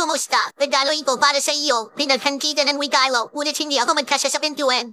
Kumusta? Regalo ito para sa iyo. Pinaghandita ng regalo, ngunit hindi ako magkasya sa pintuan.